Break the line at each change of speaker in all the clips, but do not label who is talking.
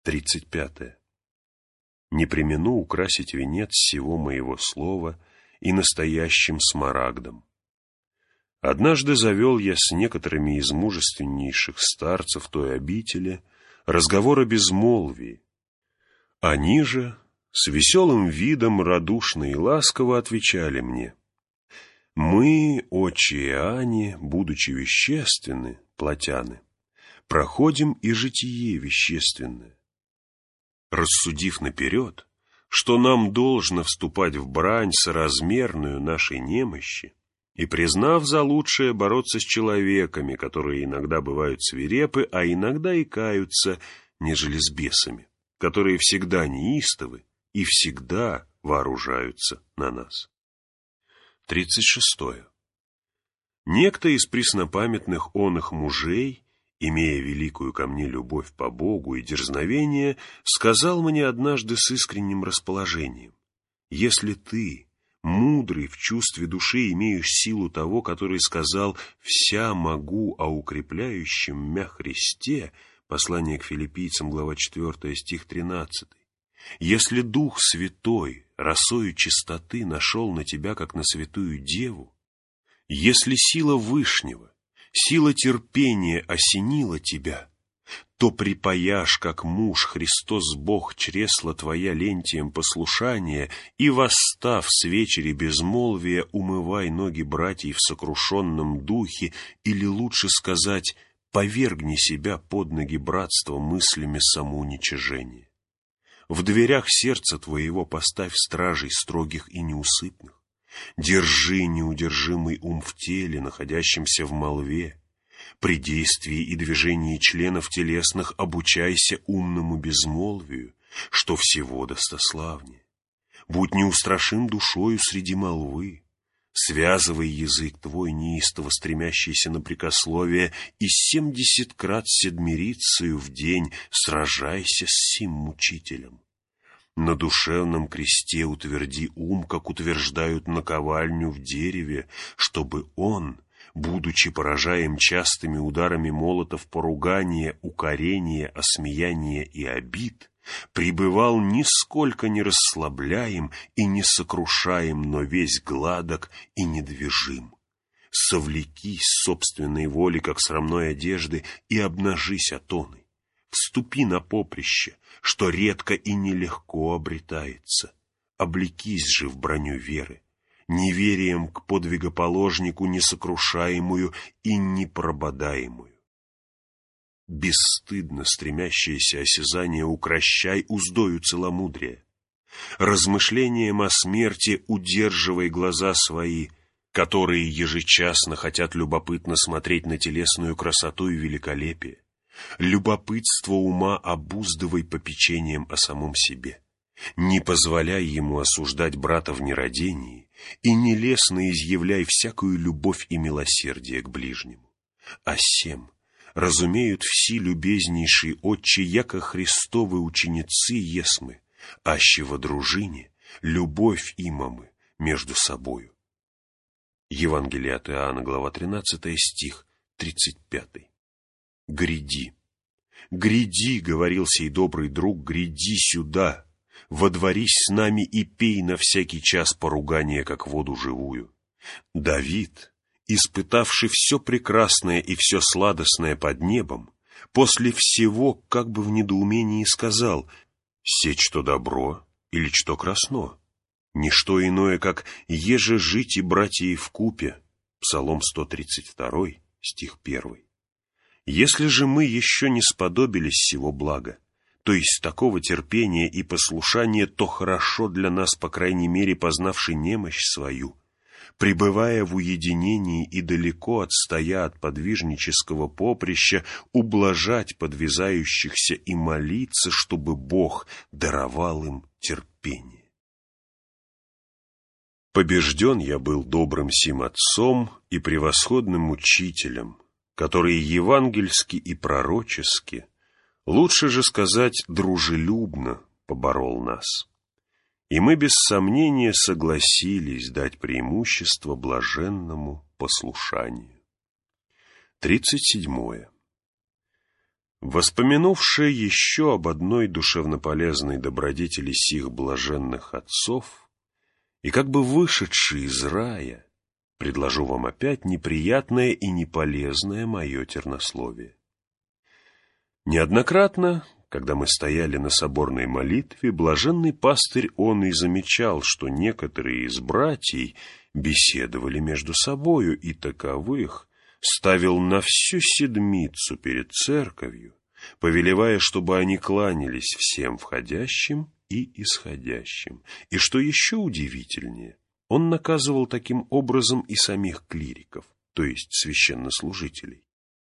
35. Не премину украсить венец сего моего слова и настоящим смарагдом. Однажды завел я с некоторыми из мужественнейших старцев той обители разговор о безмолвии. Они же с веселым видом радушно и ласково отвечали мне: «Мы, отче Иоанне, будучи вещественны, плотяны, проходим и житие вещественное. Рассудив наперед, что нам должно вступать в брань соразмерную нашей немощи, и признав за лучшее бороться с человеками, которые иногда бывают свирепы, а иногда и каются, нежели с бесами, которые всегда неистовы и всегда вооружаются на нас». 36. Некто из преснопамятных оных мужей, имея великую ко мне любовь по Богу и дерзновение, сказал мне однажды с искренним расположением: «Если ты, мудрый в чувстве души, имеешь силу того, который сказал: «Вся могу о укрепляющем мя Христе», послание к Филиппийцам, глава 4, стих 13, если Дух Святой росою чистоты нашел на тебя, как на святую деву, если сила Вышнего, сила терпения осенила тебя, то припаяшь, как муж, Христос Бог, чресла твоя лентием послушания, и, восстав с вечери безмолвия, умывай ноги братьев в сокрушенном духе, или, лучше сказать, повергни себя под ноги братства мыслями самоуничижения. В дверях сердца твоего поставь стражей строгих и неусыпных. Держи неудержимый ум в теле, находящемся в молве. При действии и движении членов телесных обучайся умному безмолвию, что всего достославнее. Будь неустрашим душою среди молвы. Связывай язык твой, неистово стремящийся на прекословие, и 70 крат седмирицею в день сражайся с сим мучителем. На душевном кресте утверди ум, как утверждают наковальню в дереве, чтобы он, будучи поражаем частыми ударами молотов поругания, укорения, осмеяния и обид, пребывал нисколько не расслабляем и не сокрушаем, но весь гладок и недвижим. Совлекись собственной воли, как срамной одежды, и обнажись атоной. Вступи на поприще, что редко и нелегко обретается. Облекись же в броню веры, неверием к подвигоположнику несокрушаемую и непрободаемую. Бесстыдно стремящееся осязание укрощай уздою целомудрия. Размышлением о смерти удерживай глаза свои, которые ежечасно хотят любопытно смотреть на телесную красоту и великолепие. Любопытство ума обуздывай попечением о самом себе. Не позволяй ему осуждать брата в нерадении и нелестно изъявляй всякую любовь и милосердие к ближнему. А сем разумеют все любезнейшие отче, яко Христовы ученицы есмы, аще во дружине любовь имамы между собою». Евангелие от Иоанна, глава 13, стих 35. «Гряди, гряди, — говорил сей добрый друг, — гряди сюда, водворись с нами и пей на всякий час поругание, как воду живую». Давид, испытавший все прекрасное и все сладостное под небом, после всего как бы в недоумении сказал: «Сеть что добро или что красно? Ничто иное, как еже жить и братья вкупе». Псалом 132, стих 1. Если же мы еще не сподобились сего блага, то есть такого терпения и послушания, то хорошо для нас, по крайней мере, познавший немощь свою, пребывая в уединении и далеко отстоя от подвижнического поприща, ублажать подвязающихся и молиться, чтобы Бог даровал им терпение. Побежден я был добрым сим отцом и превосходным учителем, который евангельски и пророчески, лучше же сказать дружелюбно, поборол нас. И мы без сомнения согласились дать преимущество блаженному послушанию. 37. Воспомянувши еще об одной душевнополезной добродетели сих блаженных отцов, и как бы вышедший из рая, предложу вам опять неприятное и неполезное мое тернословие. Неоднократно, когда мы стояли на соборной молитве, блаженный пастырь он и замечал, что некоторые из братьев беседовали между собою, и таковых ставил на всю седмицу перед церковью, повелевая, чтобы они кланялись всем входящим и исходящим. И что еще удивительнее, он наказывал таким образом и самих клириков, то есть священнослужителей.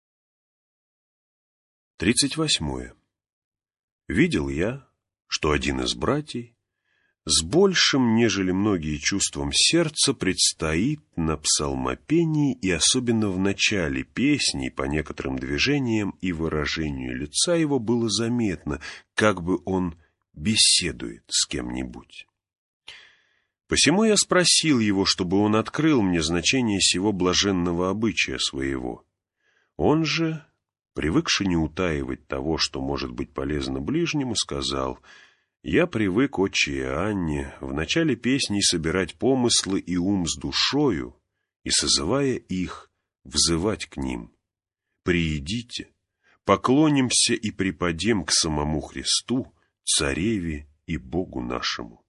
38. Видел я, что один из братьев с большим, нежели многие, чувством сердца предстоит на псалмопении, и особенно в начале песни, по некоторым движениям и выражению лица его было заметно, как бы он беседует с кем-нибудь. Посему я спросил его, чтобы он открыл мне значение сего блаженного обычая своего. Он же, привыкший не утаивать того, что может быть полезно ближнему, сказал: «Я привык, отче Иоанне, в начале песни собирать помыслы и ум с душою, и, созывая их, взывать к ним. Приидите, поклонимся и припадем к самому Христу, Цареве и Богу нашему».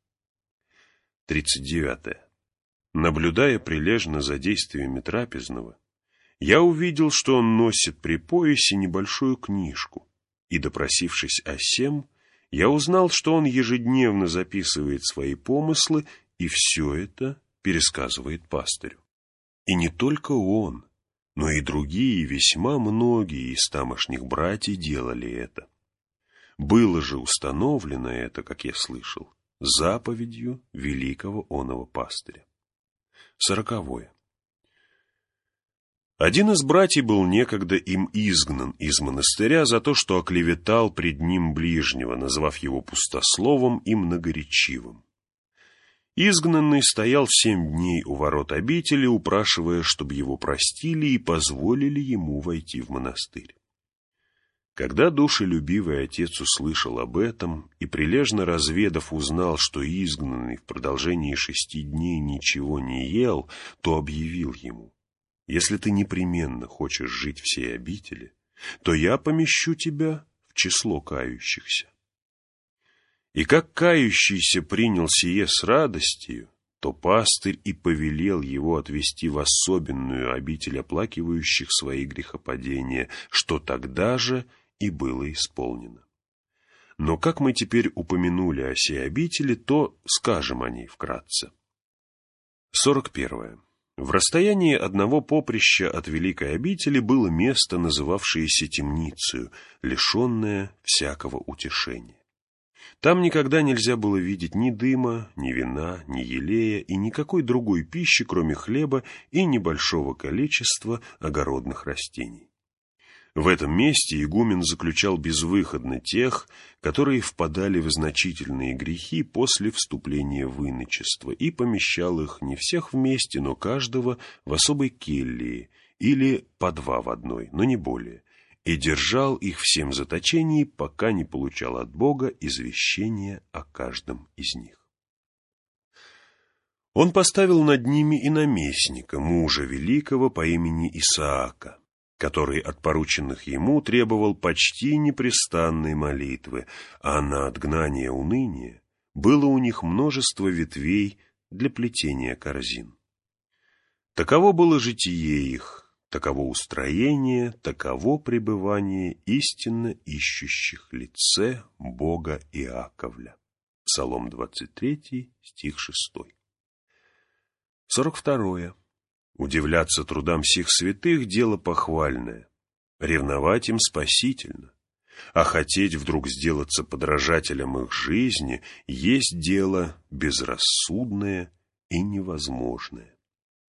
39. Наблюдая прилежно за действиями трапезного, я увидел, что он носит при поясе небольшую книжку, и, допросившись о сем, я узнал, что он ежедневно записывает свои помыслы и все это пересказывает пастырю. И не только он, но и другие, весьма многие из тамошних братьев делали это. Было же установлено это, как я слышал, заповедью великого оного пастыря. 40. Один из братьев был некогда им изгнан из монастыря за то, что оклеветал пред ним ближнего, назвав его пустословом и многоречивым. Изгнанный стоял 7 дней у ворот обители, упрашивая, чтобы его простили и позволили ему войти в монастырь. Когда душелюбивый отец услышал об этом и, прилежно разведав, узнал, что изгнанный в продолжении 6 дней ничего не ел, то объявил ему: «Если ты непременно хочешь жить в сей обители, то я помещу тебя в число кающихся». И как кающийся принял сие с радостью, то пастырь и повелел его отвести в особенную обитель оплакивающих свои грехопадения, что тогда же и было исполнено. Но как мы теперь упомянули о сей обители, то скажем о ней вкратце. 41. В расстоянии одного поприща от великой обители было место, называвшееся темницею, лишенное всякого утешения. Там никогда нельзя было видеть ни дыма, ни вина, ни елея и никакой другой пищи, кроме хлеба и небольшого количества огородных растений. В этом месте игумен заключал безвыходно тех, которые впадали в значительные грехи после вступления в иночество, и помещал их не всех вместе, но каждого в особой келье, или по 2 в одной, но не более, и держал их всем в заточении, пока не получал от Бога извещения о каждом из них. Он поставил над ними и наместника, мужа великого по имени Исаака, который от порученных ему требовал почти непрестанной молитвы, а на отгнание уныния было у них множество ветвей для плетения корзин. Таково было житие их, таково устроение, таково пребывание истинно ищущих лице Бога Иаковля. Псалом 23, стих 6. 42. Удивляться трудам сих святых – дело похвальное, ревновать им спасительно, а хотеть вдруг сделаться подражателем их жизни есть дело безрассудное и невозможное.